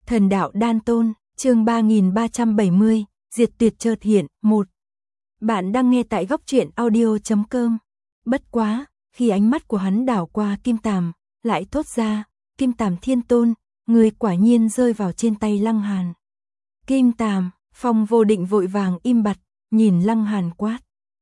Thần đạo đan tôn, chương 3370, diệt tuyệt chợt hiện, 1. Bạn đang nghe tại góc truyện audio.com. Bất quá, khi ánh mắt của hắn đảo qua Kim Tàm, lại thốt ra, Kim Tàm Thiên Tôn, người quả nhiên rơi vào trên tay Lăng Hàn. Kim Tàm, Phong Vô Định vội vàng im bặt, nhìn Lăng Hàn quát.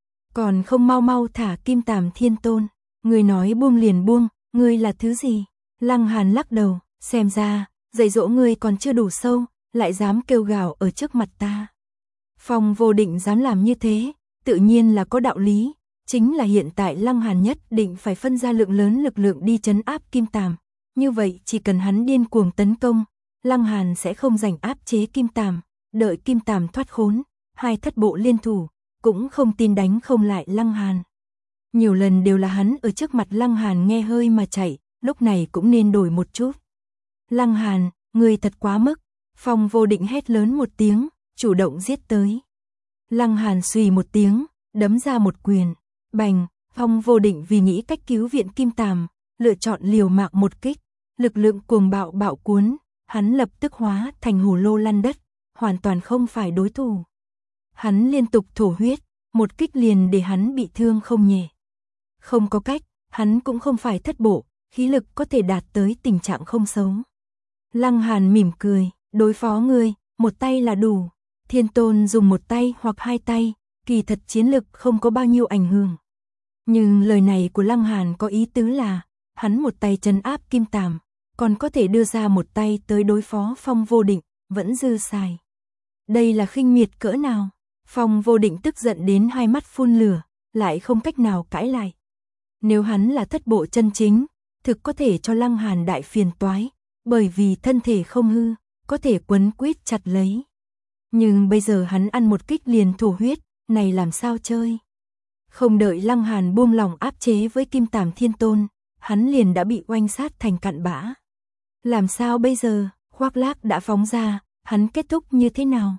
Còn không mau mau thả Kim Tàm Thiên Tôn, người nói buông liền buông, ngươi là thứ gì? Lăng Hàn lắc đầu, xem ra, dạy dỗ ngươi còn chưa đủ sâu, lại dám kêu gào ở trước mặt ta. Phong Vô Định dám làm như thế, tự nhiên là có đạo lý, chính là hiện tại Lăng Hàn nhất định phải phân ra lượng lớn lực lượng đi trấn áp Kim Tàm, như vậy chỉ cần hắn điên cuồng tấn công, Lăng Hàn sẽ không giành áp chế Kim Tàm, đợi Kim Tàm thoát khốn, hai thất bộ liên thủ, cũng không tin đánh không lại Lăng Hàn. Nhiều lần đều là hắn ở trước mặt Lăng Hàn nghe hơi mà chạy, lúc này cũng nên đổi một chút. Lăng Hàn, người thật quá mức, Phong Vô Định hét lớn một tiếng, chủ động giết tới. Lăng Hàn xùy một tiếng, đấm ra một quyền, bành, Phong Vô Định vì nghĩ cách cứu viện Kim Tàm, lựa chọn liều mạng một kích, lực lượng cuồng bạo bạo cuốn, hắn lập tức hóa thành hồ lô lăn đất, hoàn toàn không phải đối thủ. Hắn liên tục thổ huyết, một kích liền để hắn bị thương không nhẹ. Không có cách, hắn cũng không phải thất bộ, khí lực có thể đạt tới tình trạng không xấu. Lăng Hàn mỉm cười, đối phó ngươi, một tay là đủ. Thiên Tôn dùng một tay hoặc hai tay, kỳ thật chiến lực không có bao nhiêu ảnh hưởng. Nhưng lời này của Lăng Hàn có ý tứ là, hắn một tay trấn áp Kim Tàm, còn có thể đưa ra một tay tới đối phó Phong Vô Định, vẫn dư xài. Đây là khinh miệt cỡ nào? Phong Vô Định tức giận đến hai mắt phun lửa, lại không cách nào cãi lại. Nếu hắn là thất bộ chân chính, thực có thể cho Lăng Hàn đại phiền toái, bởi vì thân thể không hư, có thể quấn quýt chặt lấy. Nhưng bây giờ hắn ăn một kích liền thổ huyết, này làm sao chơi? Không đợi Lăng Hàn buông lòng áp chế với Kim Tàm Thiên Tôn, hắn liền đã bị oanh sát thành cặn bã. Làm sao bây giờ, khoác lác đã phóng ra, hắn kết thúc như thế nào?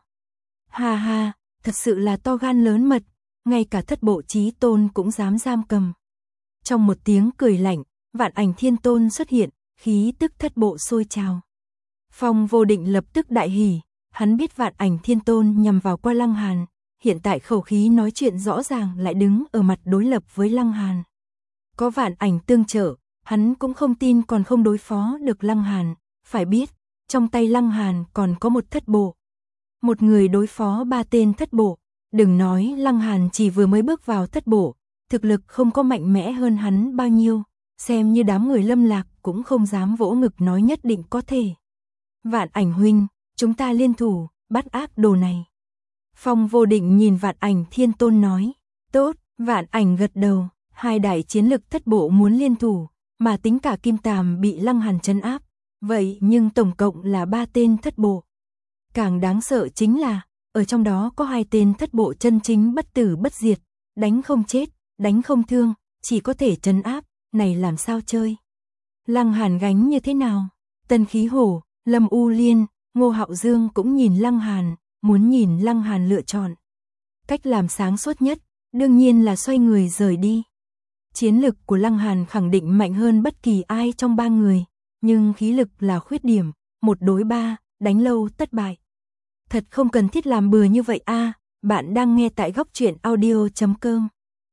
Ha ha, thật sự là to gan lớn mật, ngay cả thất bộ chí tôn cũng dám giam cầm. Trong một tiếng cười lạnh, Vạn Ảnh Thiên Tôn xuất hiện, khí tức thất bộ sôi trào. Phong Vô Định lập tức đại hỉ, hắn biết Vạn Ảnh Thiên Tôn nhằm vào qua Lăng Hàn, hiện tại khẩu khí nói chuyện rõ ràng lại đứng ở mặt đối lập với Lăng Hàn. Có Vạn Ảnh tương trợ, hắn cũng không tin còn không đối phó được Lăng Hàn, phải biết, trong tay Lăng Hàn còn có một thất bộ. Một người đối phó ba tên thất bộ, đừng nói Lăng Hàn chỉ vừa mới bước vào thất bộ, thực lực không có mạnh mẽ hơn hắn bao nhiêu, xem như đám người Lâm Lạc cũng không dám vỗ ngực nói nhất định có thể. Vạn Ảnh huynh, chúng ta liên thủ, bắt ác đồ này. Phong Vô Định nhìn Vạn Ảnh Thiên Tôn nói, tốt, Vạn Ảnh gật đầu, hai đại chiến lực thất bộ muốn liên thủ, mà tính cả Kim Tàm bị Lăng Hàn trấn áp, vậy nhưng tổng cộng là 3 tên thất bộ. Càng đáng sợ chính là, ở trong đó có 2 tên thất bộ chân chính bất tử bất diệt, đánh không chết, đánh không thương, chỉ có thể trấn áp, này làm sao chơi? Lăng Hàn gánh như thế nào? Tân Khí Hổ, Lâm U Liên, Ngô Hạo Dương cũng nhìn Lăng Hàn, muốn nhìn Lăng Hàn lựa chọn. Cách làm sáng suốt nhất, đương nhiên là xoay người rời đi. Chiến lực của Lăng Hàn khẳng định mạnh hơn bất kỳ ai trong 3 người, nhưng khí lực là khuyết điểm, 1 đối 3, đánh lâu tất bại. Thật không cần thiết làm bừa như vậy a. Bạn đang nghe tại góc truyện audio.com.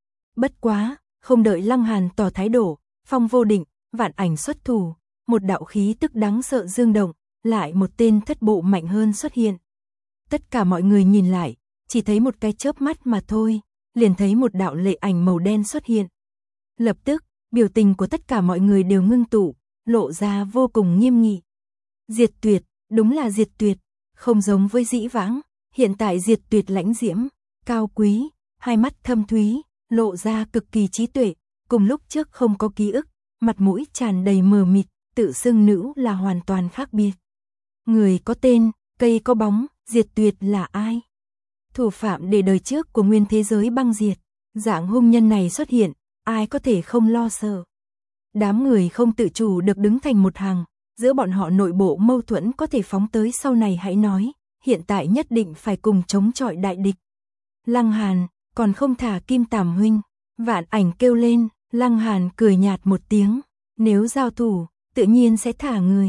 Bất quá, không đợi Lăng Hàn tỏ thái độ, Phong Vô Định, Vạn Ảnh xuất thủ, một đạo khí tức đáng sợ dương động, lại một tên thất bộ mạnh hơn xuất hiện. Tất cả mọi người nhìn lại, chỉ thấy một cái chớp mắt mà thôi, liền thấy một đạo lệ ảnh màu đen xuất hiện. Lập tức, biểu tình của tất cả mọi người đều ngưng tụ, lộ ra vô cùng nghiêm nghị. Diệt tuyệt, đúng là diệt tuyệt, không giống với dĩ vãng, hiện tại diệt tuyệt lãnh diễm, cao quý, hai mắt thâm thúy, lộ ra cực kỳ trí tuệ, cùng lúc trước không có ký ức, mặt mũi tràn đầy mờ mịt, tự xưng nữ là hoàn toàn khác biệt. Người có tên, cây có bóng, diệt tuyệt là ai? Thủ phạm để đời trước của nguyên thế giới băng diệt, dạng hung nhân này xuất hiện, ai có thể không lo sợ. Đám người không tự chủ được đứng thành một hàng, giữa bọn họ nội bộ mâu thuẫn có thể phóng tới sau này hãy nói, hiện tại nhất định phải cùng chống chọi đại địch. Lăng Hàn, còn không thả Kim Tàm huynh, Vạn Ảnh kêu lên, Lăng Hàn cười nhạt một tiếng, nếu giao thủ, tự nhiên sẽ thả người.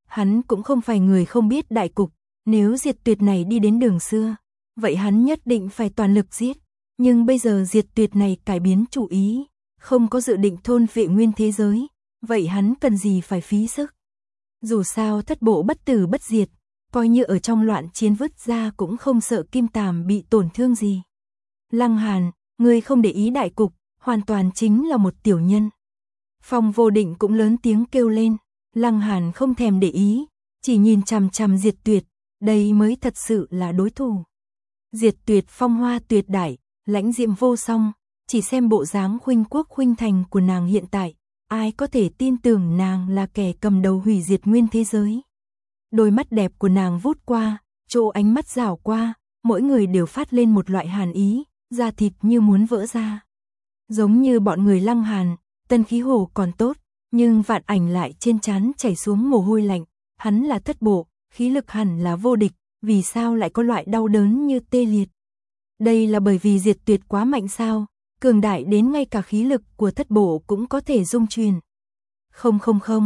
Hắn cũng không phải người không biết đại cục, nếu Diệt Tuyệt này đi đến đường xưa, vậy hắn nhất định phải toàn lực giết. Nhưng bây giờ Diệt Tuyệt này cải biến chủ ý, không có dự định thôn phệ nguyên thế giới, vậy hắn cần gì phải phí sức. Dù sao thất bộ bất tử bất diệt, coi như ở trong loạn chiến vứt ra cũng không sợ Kim Tàm bị tổn thương gì. Lăng Hàn, ngươi không để ý đại cục, hoàn toàn chính là một tiểu nhân. Phong Vô Định cũng lớn tiếng kêu lên, Lăng Hàn không thèm để ý, chỉ nhìn chằm chằm Diệt Tuyệt, đây mới thật sự là đối thủ. Diệt Tuyệt phong hoa tuyệt đại, lãnh diệm vô song, chỉ xem bộ dáng khuynh quốc khuynh thành của nàng hiện tại, ai có thể tin tưởng nàng là kẻ cầm đầu hủy diệt nguyên thế giới. Đôi mắt đẹp của nàng vút qua, chỗ ánh mắt rảo qua, mỗi người đều phát lên một loại hàn ý, da thịt như muốn vỡ ra. Giống như bọn người Lăng Hàn, Tân Khí Hổ còn tốt, nhưng Vạn Ảnh lại trên trán chảy xuống mồ hôi lạnh, hắn là thất bộ, khí lực hẳn là vô địch, vì sao lại có loại đau đớn như tê liệt. Đây là bởi vì Diệt Tuyệt quá mạnh sao, cường đại đến ngay cả khí lực của thất bộ cũng có thể dung truyền. Không,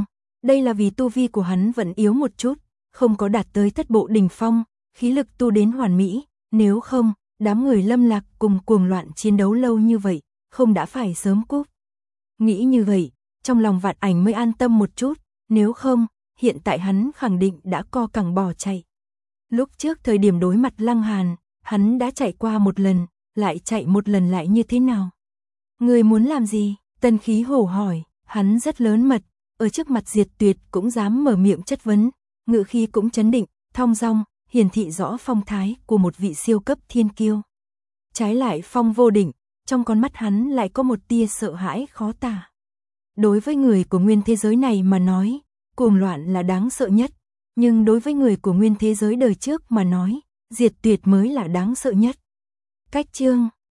đây là vì tu vi của hắn vẫn yếu một chút, không có đạt tới thất bộ đỉnh phong, khí lực tu đến hoàn mỹ, nếu không, đám người Lâm Lạc cùng cuồng loạn chiến đấu lâu như vậy, không đã phải sớm cúp. Nghĩ như vậy, trong lòng Vạn Ảnh mới an tâm một chút, nếu không, hiện tại hắn khẳng định đã co cẳng bỏ chạy. Lúc trước thời điểm đối mặt Lăng Hàn, hắn đã chạy qua một lần, lại chạy một lần lại như thế nào? Người muốn làm gì? Tân Khí Hổ hỏi, hắn rất lớn mật, ở trước mặt Diệt Tuyệt cũng dám mở miệng chất vấn, ngữ khí cũng chấn định, thong dong, hiển thị rõ phong thái của một vị siêu cấp thiên kiêu. Trái lại Phong Vô Định, trong con mắt hắn lại có một tia sợ hãi khó tả. Đối với người của nguyên thế giới này mà nói, cuồng loạn là đáng sợ nhất, nhưng đối với người của nguyên thế giới đời trước mà nói, Diệt Tuyệt mới là đáng sợ nhất. Cách chương